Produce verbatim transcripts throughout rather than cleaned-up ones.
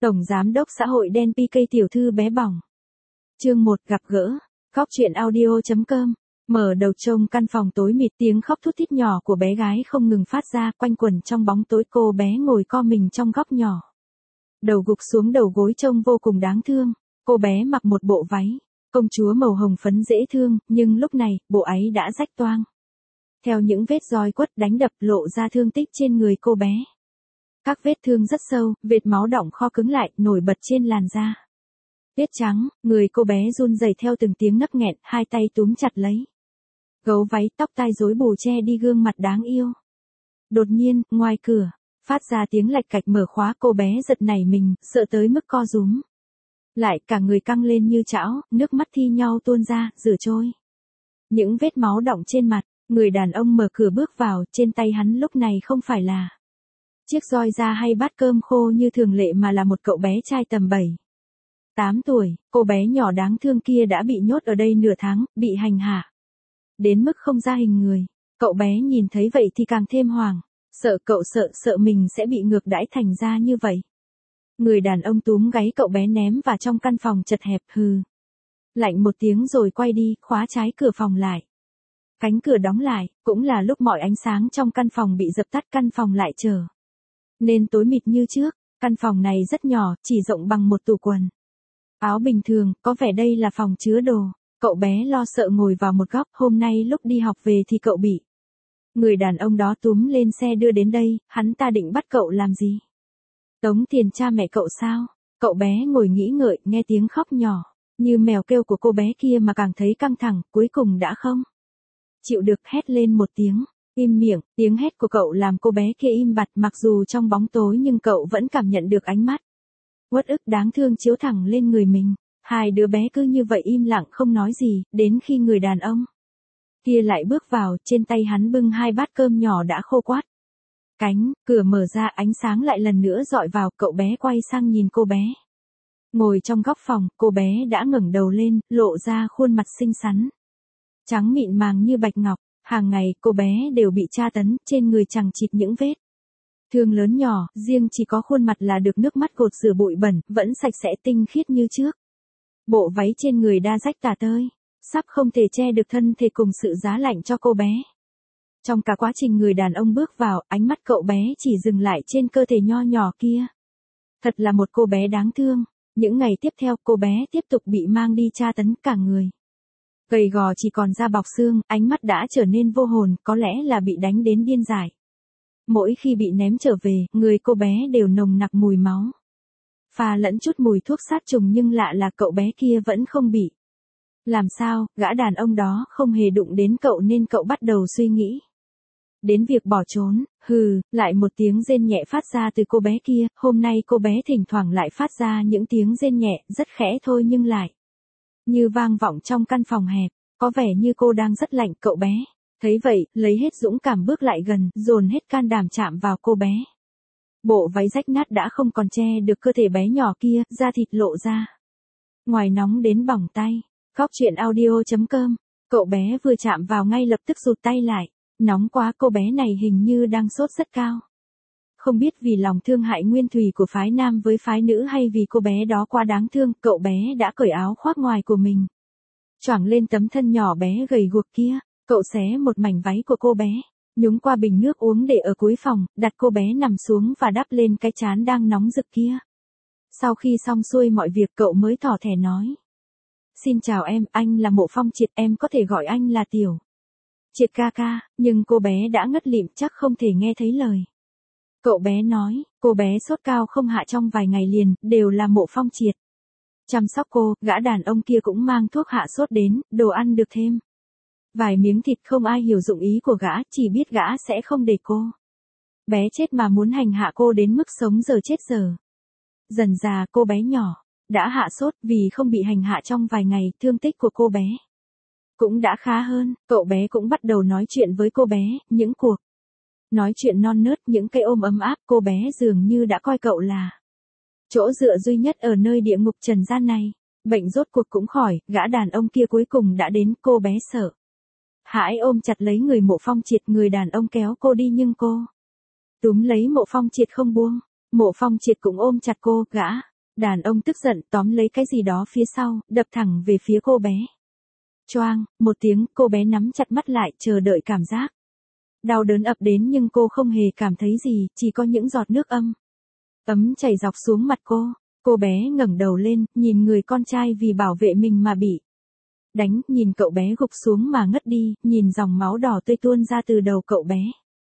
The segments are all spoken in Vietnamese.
Tổng Giám đốc xã hội đen pê ca tiểu thư bé bỏng. Chương một gặp gỡ. Khóc chuyện audio chấm com. Mở đầu trông căn phòng tối mịt, tiếng khóc thút thít nhỏ của bé gái không ngừng phát ra, quanh quẩn trong bóng tối. Cô bé ngồi co mình trong góc nhỏ, đầu gục xuống đầu gối trông vô cùng đáng thương. Cô bé mặc một bộ váy công chúa màu hồng phấn dễ thương, nhưng lúc này, bộ ấy đã rách toang. Theo những vết roi quất đánh đập lộ ra thương tích trên người cô bé. Các vết thương rất sâu, vệt máu đọng kho cứng lại, nổi bật trên làn da. Tuyết trắng, người cô bé run rẩy theo từng tiếng nấc nghẹn, hai tay túm chặt lấy gấu váy, tóc tai rối bù che đi gương mặt đáng yêu. Đột nhiên, ngoài cửa, phát ra tiếng lạch cạch mở khóa. Cô bé giật nảy mình, sợ tới mức co rúm lại, cả người căng lên như chảo, nước mắt thi nhau tuôn ra, rửa trôi những vết máu đọng trên mặt. Người đàn ông mở cửa bước vào, trên tay hắn lúc này không phải là chiếc roi da hay bát cơm khô như thường lệ, mà là một cậu bé trai tầm bảy, tám tuổi. Cô bé nhỏ đáng thương kia đã bị nhốt ở đây nửa tháng, bị hành hạ đến mức không ra hình người. Cậu bé nhìn thấy vậy thì càng thêm hoảng, sợ cậu sợ, sợ mình sẽ bị ngược đãi thành ra như vậy. Người đàn ông túm gáy cậu bé ném vào trong căn phòng chật hẹp, hừ lạnh một tiếng rồi quay đi, khóa trái cửa phòng lại. Cánh cửa đóng lại, cũng là lúc mọi ánh sáng trong căn phòng bị dập tắt, căn phòng lại trở nên tối mịt như trước. Căn phòng này rất nhỏ, chỉ rộng bằng một tủ quần áo bình thường, có vẻ đây là phòng chứa đồ. Cậu bé lo sợ ngồi vào một góc. Hôm nay lúc đi học về thì cậu bị người đàn ông đó túm lên xe đưa đến đây. Hắn ta định bắt cậu làm gì? Tống tiền cha mẹ cậu sao? Cậu bé ngồi nghĩ ngợi, nghe tiếng khóc nhỏ như mèo kêu của cô bé kia mà càng thấy căng thẳng, cuối cùng đã không chịu được, hét lên một tiếng. Im miệng. Tiếng hét của cậu làm cô bé kia im bặt, mặc dù trong bóng tối nhưng cậu vẫn cảm nhận được ánh mắt uất ức đáng thương chiếu thẳng lên người mình. Hai đứa bé cứ như vậy im lặng không nói gì, đến khi người đàn ông kia lại bước vào, trên tay hắn bưng hai bát cơm nhỏ đã khô quắt. Cánh cửa mở ra, ánh sáng lại lần nữa dọi vào. Cậu bé quay sang nhìn cô bé ngồi trong góc phòng. Cô bé đã ngẩng đầu lên, lộ ra khuôn mặt xinh xắn, trắng mịn màng như bạch ngọc. Hàng ngày, cô bé đều bị tra tấn, trên người chằng chịt những vết thương lớn nhỏ, riêng chỉ có khuôn mặt là được nước mắt gột rửa bụi bẩn, vẫn sạch sẽ tinh khiết như trước. Bộ váy trên người đã rách tả tơi, sắp không thể che được thân thể cùng sự giá lạnh cho cô bé. Trong cả quá trình người đàn ông bước vào, ánh mắt cậu bé chỉ dừng lại trên cơ thể nho nhỏ kia. Thật là một cô bé đáng thương. Những ngày tiếp theo, cô bé tiếp tục bị mang đi tra tấn, cả người gầy gò chỉ còn da bọc xương, ánh mắt đã trở nên vô hồn, có lẽ là bị đánh đến điên dại. Mỗi khi bị ném trở về, người cô bé đều nồng nặc mùi máu, pha lẫn chút mùi thuốc sát trùng, nhưng lạ là cậu bé kia vẫn không bị. Làm sao, gã đàn ông đó không hề đụng đến cậu nên cậu bắt đầu suy nghĩ đến việc bỏ trốn. Hừ, lại một tiếng rên nhẹ phát ra từ cô bé kia. Hôm nay cô bé thỉnh thoảng lại phát ra những tiếng rên nhẹ, rất khẽ thôi nhưng lại như vang vọng trong căn phòng hẹp, có vẻ như cô đang rất lạnh. Cậu bé thấy vậy, lấy hết dũng cảm bước lại gần, dồn hết can đảm chạm vào cô bé. Bộ váy rách nát đã không còn che được cơ thể bé nhỏ kia, da thịt lộ ra ngoài, nóng đến bỏng tay. Khóc chuyện audio chấm com. Cậu bé vừa chạm vào ngay lập tức rụt tay lại. Nóng quá, cô bé này hình như đang sốt rất cao. Không biết vì lòng thương hại nguyên thủy của phái nam với phái nữ hay vì cô bé đó quá đáng thương, cậu bé đã cởi áo khoác ngoài của mình, choàng lên tấm thân nhỏ bé gầy guộc kia. Cậu xé một mảnh váy của cô bé, nhúng qua bình nước uống để ở cuối phòng, đặt cô bé nằm xuống và đắp lên cái trán đang nóng rực kia. Sau khi xong xuôi mọi việc, cậu mới thỏ thẻ nói: "Xin chào em, anh là Mộ Phong Triệt, em có thể gọi anh là Tiểu Triệt ca ca." Nhưng cô bé đã ngất lịm, chắc không thể nghe thấy lời cậu bé nói. Cô bé sốt cao không hạ trong vài ngày liền, đều là Mộ Phong Triệt chăm sóc cô. Gã đàn ông kia cũng mang thuốc hạ sốt đến, đồ ăn được thêm vài miếng thịt. Không ai hiểu dụng ý của gã, chỉ biết gã sẽ không để cô bé chết mà muốn hành hạ cô đến mức sống giờ chết giờ. Dần dà cô bé nhỏ đã hạ sốt, vì không bị hành hạ trong vài ngày, thương tích của cô bé cũng đã khá hơn. Cậu bé cũng bắt đầu nói chuyện với cô bé, những cuộc nói chuyện non nớt, những cái ôm ấm áp. Cô bé dường như đã coi cậu là chỗ dựa duy nhất ở nơi địa ngục trần gian này. Bệnh rốt cuộc cũng khỏi, gã đàn ông kia cuối cùng đã đến. Cô bé sợ hãi ôm chặt lấy người Mộ Phong Triệt. Người đàn ông kéo cô đi nhưng cô túm lấy Mộ Phong Triệt không buông. Mộ Phong Triệt cũng ôm chặt cô. Gã Đàn ông tức giận tóm lấy cái gì đó phía sau, đập thẳng về phía cô bé. Choang, một tiếng, cô bé nắm chặt mắt lại, chờ đợi cảm giác. Đau đớn ập đến nhưng cô không hề cảm thấy gì, chỉ có những giọt nước âm ấm chảy dọc xuống mặt cô. Cô bé ngẩng đầu lên, nhìn người con trai vì bảo vệ mình mà bị đánh, nhìn cậu bé gục xuống mà ngất đi, nhìn dòng máu đỏ tươi tuôn ra từ đầu cậu bé.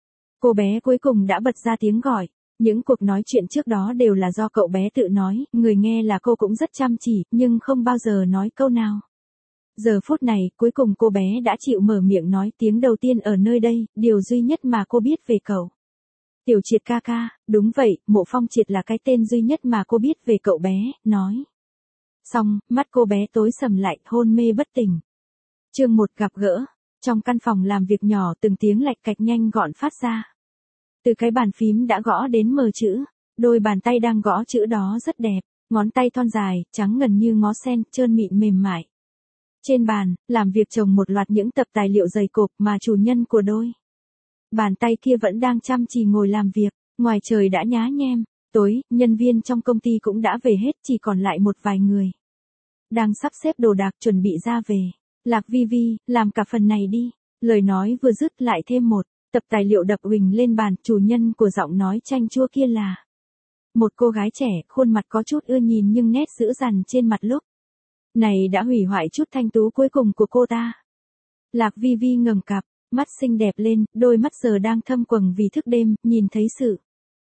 Cô bé cuối cùng đã bật ra tiếng gọi. Những cuộc nói chuyện trước đó đều là do cậu bé tự nói, người nghe là cô cũng rất chăm chỉ, nhưng không bao giờ nói câu nào. Giờ phút này, cuối cùng cô bé đã chịu mở miệng nói tiếng đầu tiên ở nơi đây, điều duy nhất mà cô biết về cậu. Tiểu Triệt ca ca, đúng vậy, Mộ Phong Triệt là cái tên duy nhất mà cô biết về cậu bé, nói. Xong, mắt cô bé tối sầm lại, hôn mê bất tỉnh. Chương một gặp gỡ. Trong căn phòng làm việc nhỏ từng tiếng lạch cạch nhanh gọn phát ra. Từ cái bàn phím đã gõ đến mờ chữ, đôi bàn tay đang gõ chữ đó rất đẹp, ngón tay thon dài, trắng ngần như ngó sen, trơn mịn mềm mại. Trên bàn, làm việc chồng một loạt những tập tài liệu dày cộp mà chủ nhân của đôi bàn tay kia vẫn đang chăm chỉ ngồi làm việc, ngoài trời đã nhá nhem, tối, nhân viên trong công ty cũng đã về hết, chỉ còn lại một vài người. Đang sắp xếp đồ đạc chuẩn bị ra về. Lạc Vi Vi, làm cả phần này đi. Lời nói vừa dứt lại thêm một tập tài liệu đập huỳnh lên bàn, chủ nhân của giọng nói chanh chua kia là một cô gái trẻ, khuôn mặt có chút ưa nhìn nhưng nét dữ dằn trên mặt lúc này đã hủy hoại chút thanh tú cuối cùng của cô ta. Lạc Vi Vi ngẩng cặp mắt xinh đẹp lên, đôi mắt giờ đang thâm quầng vì thức đêm, nhìn thấy sự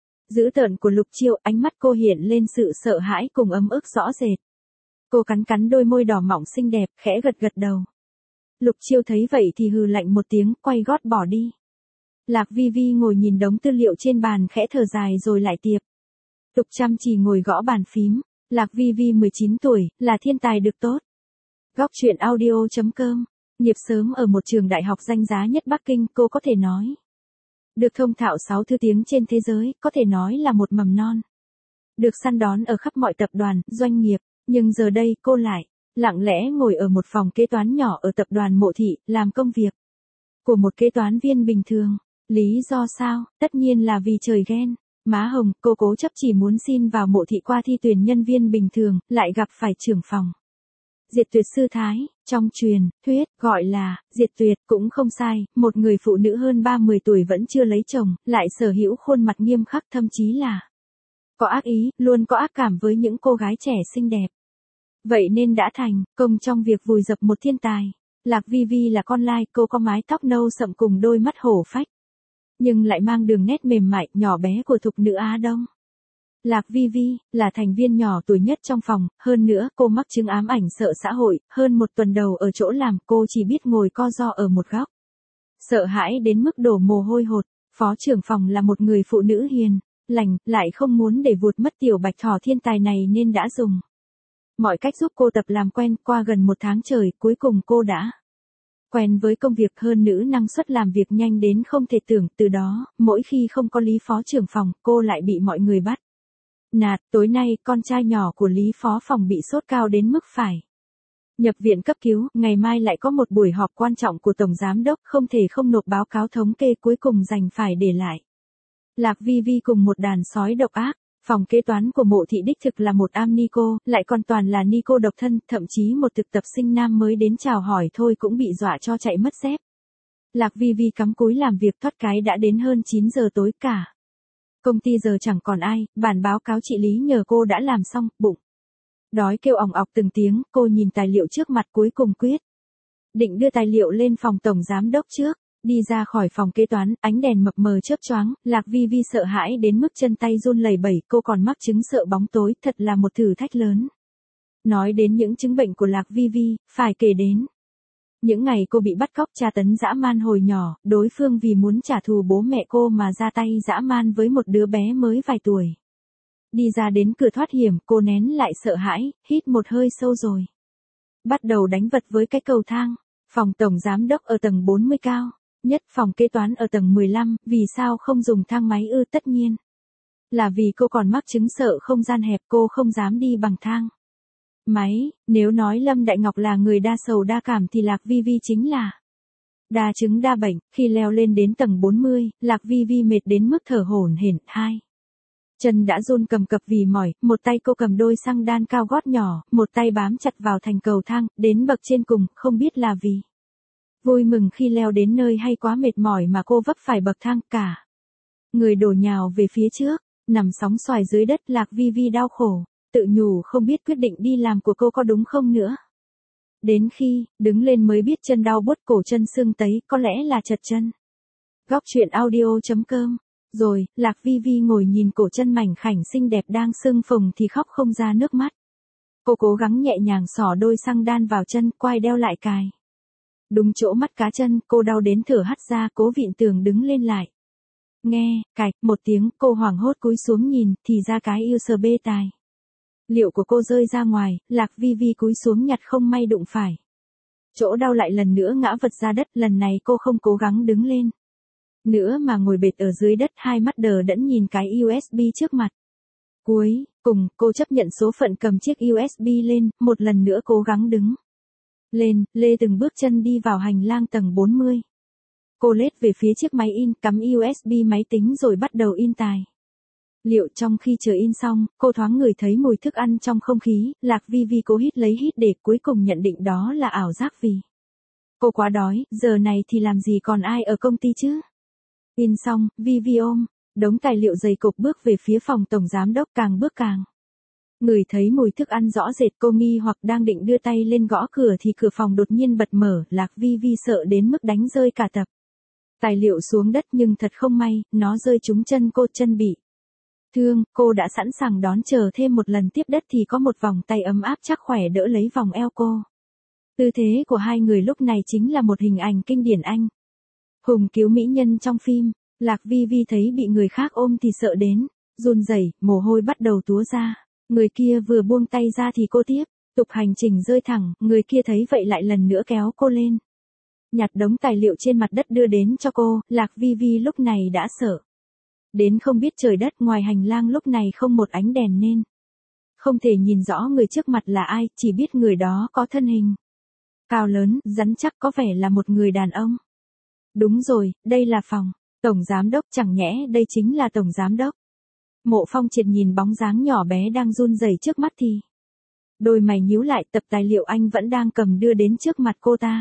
dữ tợn của Lục Chiêu, ánh mắt cô hiện lên sự sợ hãi cùng ấm ức rõ rệt. Cô cắn cắn đôi môi đỏ mọng xinh đẹp, khẽ gật gật đầu. Lục Chiêu thấy vậy thì hừ lạnh một tiếng, quay gót bỏ đi. Lạc Vi Vi ngồi nhìn đống tư liệu trên bàn, khẽ thở dài rồi lại tiếp tục chăm chỉ ngồi gõ bàn phím. Lạc Vi Vi mười chín tuổi, là thiên tài được tốt. Góc truyện audio chấm com. Nghiệp sớm ở một trường đại học danh giá nhất Bắc Kinh, cô có thể nói được thông thạo sáu thứ tiếng trên thế giới, có thể nói là một mầm non được săn đón ở khắp mọi tập đoàn, doanh nghiệp. Nhưng giờ đây, cô lại lặng lẽ ngồi ở một phòng kế toán nhỏ ở tập đoàn Mộ Thị, làm công việc của một kế toán viên bình thường. Lý do sao? Tất nhiên là vì trời ghen. Má hồng, cô cố chấp chỉ muốn xin vào Mộ Thị qua thi tuyển nhân viên bình thường, lại gặp phải trưởng phòng Diệt Tuyệt sư Thái. Trong truyền thuyết, gọi là Diệt Tuyệt cũng không sai, một người phụ nữ hơn ba mươi tuổi vẫn chưa lấy chồng, lại sở hữu khuôn mặt nghiêm khắc, thậm chí là có ác ý, luôn có ác cảm với những cô gái trẻ xinh đẹp. Vậy nên đã thành công trong việc vùi dập một thiên tài. Lạc Vi Vi là con lai, cô có mái tóc nâu sậm cùng đôi mắt hổ phách, nhưng lại mang đường nét mềm mại, nhỏ bé của thục nữ Á Đông. Lạc Vi Vi là thành viên nhỏ tuổi nhất trong phòng, hơn nữa cô mắc chứng ám ảnh sợ xã hội, hơn một tuần đầu ở chỗ làm cô chỉ biết ngồi co ro ở một góc. Sợ hãi đến mức đổ mồ hôi hột. Phó trưởng phòng là một người phụ nữ hiền lành, lại không muốn để vụt mất tiểu bạch thỏ thiên tài này nên đã dùng mọi cách giúp cô tập làm quen. Qua gần một tháng trời, cuối cùng cô đã quen với công việc, hơn nữ năng suất làm việc nhanh đến không thể tưởng. Từ đó, mỗi khi không có Lý phó trưởng phòng, cô lại bị mọi người bắt nạt. Tối nay, con trai nhỏ của Lý phó phòng bị sốt cao đến mức phải nhập viện cấp cứu. Ngày mai lại có một buổi họp quan trọng của tổng giám đốc, không thể không nộp báo cáo thống kê, cuối cùng đành phải để lại Lạc Vi Vi cùng một đàn sói độc ác. Phòng kế toán của Mộ Thị đích thực là một am ni cô, lại còn toàn là ni cô độc thân, thậm chí một thực tập sinh nam mới đến chào hỏi thôi cũng bị dọa cho chạy mất dép. Lạc Vi Vi cắm cúi làm việc, thoát cái đã đến hơn chín giờ tối. Cả công ty giờ chẳng còn ai, bản báo cáo chị Lý nhờ cô đã làm xong, bụng đói kêu ỏng ọc từng tiếng. Cô nhìn tài liệu trước mặt, cuối cùng quyết định đưa tài liệu lên phòng tổng giám đốc trước. Đi ra khỏi phòng kế toán, ánh đèn mập mờ chớp choáng, Lạc Vi Vi sợ hãi đến mức chân tay run lẩy bẩy, cô còn mắc chứng sợ bóng tối, thật là một thử thách lớn. Nói đến những chứng bệnh của Lạc Vi Vi, phải kể đến những ngày cô bị bắt cóc tra tấn dã man hồi nhỏ, đối phương vì muốn trả thù bố mẹ cô mà ra tay dã man với một đứa bé mới vài tuổi. Đi ra đến cửa thoát hiểm, cô nén lại sợ hãi, hít một hơi sâu rồi bắt đầu đánh vật với cái cầu thang. Phòng tổng giám đốc ở tầng bốn mươi cao nhất, phòng kế toán ở tầng mười lăm, vì sao không dùng thang máy ư? Tất nhiên là vì cô còn mắc chứng sợ không gian hẹp, cô không dám đi bằng thang máy. Nếu nói Lâm Đại Ngọc là người đa sầu đa cảm thì Lạc Vi Vi chính là đa chứng đa bệnh. Khi leo lên đến tầng bốn mươi, Lạc Vi Vi mệt đến mức thở hổn hển. Hai Chân đã run cầm cập vì mỏi, một tay cô cầm đôi xăng đan cao gót nhỏ, một tay bám chặt vào thành cầu thang, đến bậc trên cùng, không biết là vì vui mừng khi leo đến nơi hay quá mệt mỏi mà cô vấp phải bậc thang cả. Người đổ nhào về phía trước, nằm sóng xoài dưới đất. Lạc Vi Vi đau khổ, tự nhủ không biết quyết định đi làm của cô có đúng không nữa. Đến khi, đứng lên mới biết chân đau buốt cổ chân sưng tấy, có lẽ là trật chân. Góc truyện audio.com. Rồi, Lạc Vi Vi ngồi nhìn cổ chân mảnh khảnh xinh đẹp đang sưng phồng thì khóc không ra nước mắt. Cô cố gắng nhẹ nhàng xỏ đôi xăng đan vào chân, quai đeo lại cài. Đúng chỗ mắt cá chân, cô đau đến thở hắt ra, cố vịn tường đứng lên lại. Nghe, cạch, một tiếng, cô hoảng hốt cúi xuống nhìn, thì ra cái u ét bê tài liệu của cô rơi ra ngoài. Lạc Vi Vi cúi xuống nhặt không may đụng phải. Chỗ đau lại lần nữa ngã vật ra đất, lần này cô không cố gắng đứng lên nữa mà ngồi bệt ở dưới đất, hai mắt đờ đẫn nhìn cái u ét bê trước mặt. Cuối cùng, cô chấp nhận số phận cầm chiếc u ét bê lên, một lần nữa cố gắng đứng lên, lê từng bước chân đi vào hành lang tầng bốn mươi. Cô lết về phía chiếc máy in, cắm u ét bê máy tính rồi bắt đầu in tài liệu. Trong khi chờ in xong, cô thoáng ngửi thấy mùi thức ăn trong không khí. Lạc Vi Vi cố hít lấy hít để cuối cùng nhận định đó là ảo giác vì cô quá đói, giờ này thì làm gì còn ai ở công ty chứ. In xong, Vi Vi ôm đống tài liệu dày cộp bước về phía phòng tổng giám đốc, càng bước càng ngửi thấy mùi thức ăn rõ rệt. Cô nghi hoặc đang định đưa tay lên gõ cửa thì cửa phòng đột nhiên bật mở. Lạc Vi Vi sợ đến mức đánh rơi cả tập tài liệu xuống đất, nhưng thật không may, nó rơi trúng chân cô, chân bị thương. Cô đã sẵn sàng đón chờ thêm một lần tiếp đất thì có một vòng tay ấm áp chắc khỏe đỡ lấy vòng eo cô. Tư thế của hai người lúc này chính là một hình ảnh kinh điển anh hùng cứu mỹ nhân trong phim. Lạc Vi Vi thấy bị người khác ôm thì sợ đến run rẩy, mồ hôi bắt đầu túa ra. Người kia vừa buông tay ra thì cô tiếp tục hành trình rơi thẳng. Người kia thấy vậy lại lần nữa kéo cô lên, nhặt đống tài liệu trên mặt đất đưa đến cho cô. Lạc Vi Vi lúc này đã sợ đến không biết trời đất. Ngoài hành lang lúc này không một ánh đèn nên không thể nhìn rõ người trước mặt là ai, chỉ biết người đó có thân hình cao lớn, rắn chắc, có vẻ là một người đàn ông. Đúng rồi, đây là phòng tổng giám đốc, chẳng nhẽ đây chính là tổng giám đốc. Mộ Phong Triệt nhìn bóng dáng nhỏ bé đang run rẩy trước mắt thì đôi mày nhíu lại. Tập tài liệu anh vẫn đang cầm đưa đến trước mặt cô ta,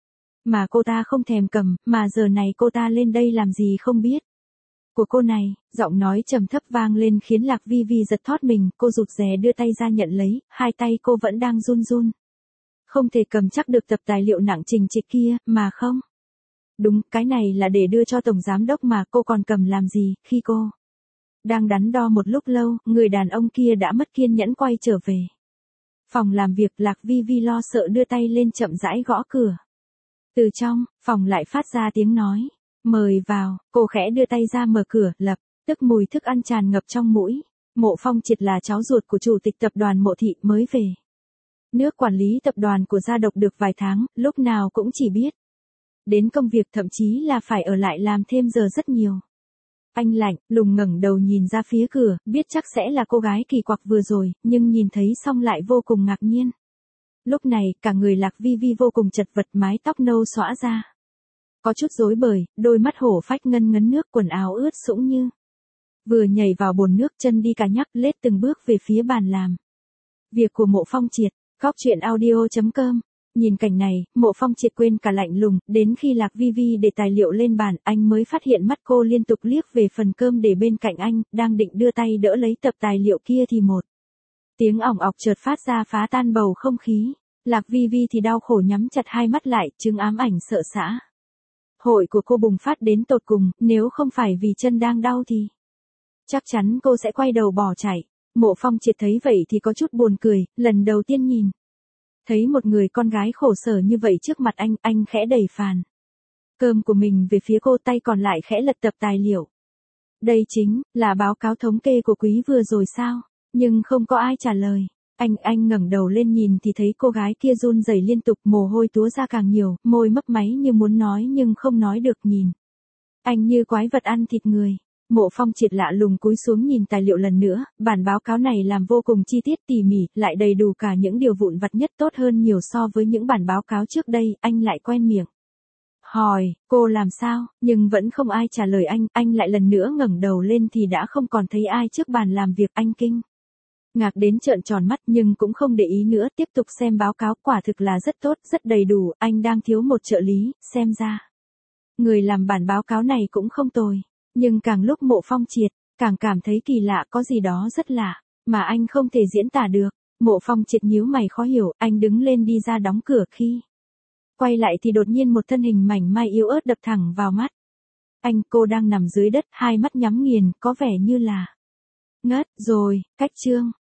mà cô ta không thèm cầm, mà giờ này cô ta lên đây làm gì không biết. Của cô này, giọng nói trầm thấp vang lên khiến Lạc Vi Vi giật thót mình. Cô rụt rè đưa tay ra nhận lấy, hai tay cô vẫn đang run run, không thể cầm chắc được tập tài liệu nặng trình trịch kia. Mà không, đúng, cái này là để đưa cho tổng giám đốc mà, cô còn cầm làm gì. Khi cô đang đắn đo một lúc lâu, người đàn ông kia đã mất kiên nhẫn quay trở về phòng làm việc. Lạc Vi Vi lo sợ đưa tay lên chậm rãi gõ cửa. Từ trong phòng lại phát ra tiếng nói, mời vào. Cô khẽ đưa tay ra mở cửa, lập tức mùi thức ăn tràn ngập trong mũi. Mộ Phong Triệt là cháu ruột của chủ tịch tập đoàn Mộ Thị, mới về nước quản lý tập đoàn của gia độc được vài tháng, lúc nào cũng chỉ biết đến công việc, thậm chí là phải ở lại làm thêm giờ rất nhiều. Anh lạnh lùng ngẩng đầu nhìn ra phía cửa, biết chắc sẽ là cô gái kỳ quặc vừa rồi, nhưng nhìn thấy xong lại vô cùng ngạc nhiên. Lúc này, cả người Lạc Vi Vi vô cùng chật vật, mái tóc nâu xõa ra, có chút rối bời, đôi mắt hổ phách ngân ngấn nước, quần áo ướt sũng như vừa nhảy vào bồn nước, chân đi cà nhắc lết từng bước về phía bàn làm việc của Mộ Phong Triệt. Góc truyện audio.com. Nhìn cảnh này, Mộ Phong Triệt quên cả lạnh lùng, đến khi Lạc Vi Vi để tài liệu lên bàn, anh mới phát hiện mắt cô liên tục liếc về phần cơm để bên cạnh anh, đang định đưa tay đỡ lấy tập tài liệu kia thì một tiếng ỏng ọc chợt phát ra phá tan bầu không khí. Lạc Vi Vi thì đau khổ nhắm chặt hai mắt lại, chứng ám ảnh sợ xã hội của cô bùng phát đến tột cùng. Nếu không phải vì chân đang đau thì chắc chắn cô sẽ quay đầu bỏ chạy. Mộ Phong Triệt thấy vậy thì có chút buồn cười, lần đầu tiên nhìn thấy một người con gái khổ sở như vậy trước mặt anh, anh khẽ đẩy phàn cơm của mình về phía cô, tay còn lại khẽ lật tập tài liệu. Đây chính là báo cáo thống kê của quý vừa rồi sao? Nhưng không có ai trả lời. Anh anh ngẩng đầu lên nhìn thì thấy cô gái kia run rẩy liên tục, mồ hôi túa ra càng nhiều, môi mấp máy như muốn nói nhưng không nói được, nhìn anh như quái vật ăn thịt người. Mộ Phong Triệt lạ lùng cúi xuống nhìn tài liệu lần nữa, bản báo cáo này làm vô cùng chi tiết tỉ mỉ, lại đầy đủ cả những điều vụn vặt nhất, tốt hơn nhiều so với những bản báo cáo trước đây. Anh lại quen miệng hỏi, cô làm sao, nhưng vẫn không ai trả lời anh, anh lại lần nữa ngẩng đầu lên thì đã không còn thấy ai trước bàn làm việc, anh kinh ngạc đến trợn tròn mắt nhưng cũng không để ý nữa, tiếp tục xem báo cáo, quả thực là rất tốt, rất đầy đủ, anh đang thiếu một trợ lý, xem ra người làm bản báo cáo này cũng không tồi, nhưng càng lúc Mộ Phong Triệt, càng cảm thấy kỳ lạ, có gì đó rất lạ, mà anh không thể diễn tả được. Mộ Phong Triệt nhíu mày khó hiểu, anh đứng lên đi ra đóng cửa, khi quay lại thì đột nhiên một thân hình mảnh mai yếu ớt đập thẳng vào mắt. Anh, cô đang nằm dưới đất, hai mắt nhắm nghiền, có vẻ như là ngất rồi. Cách chương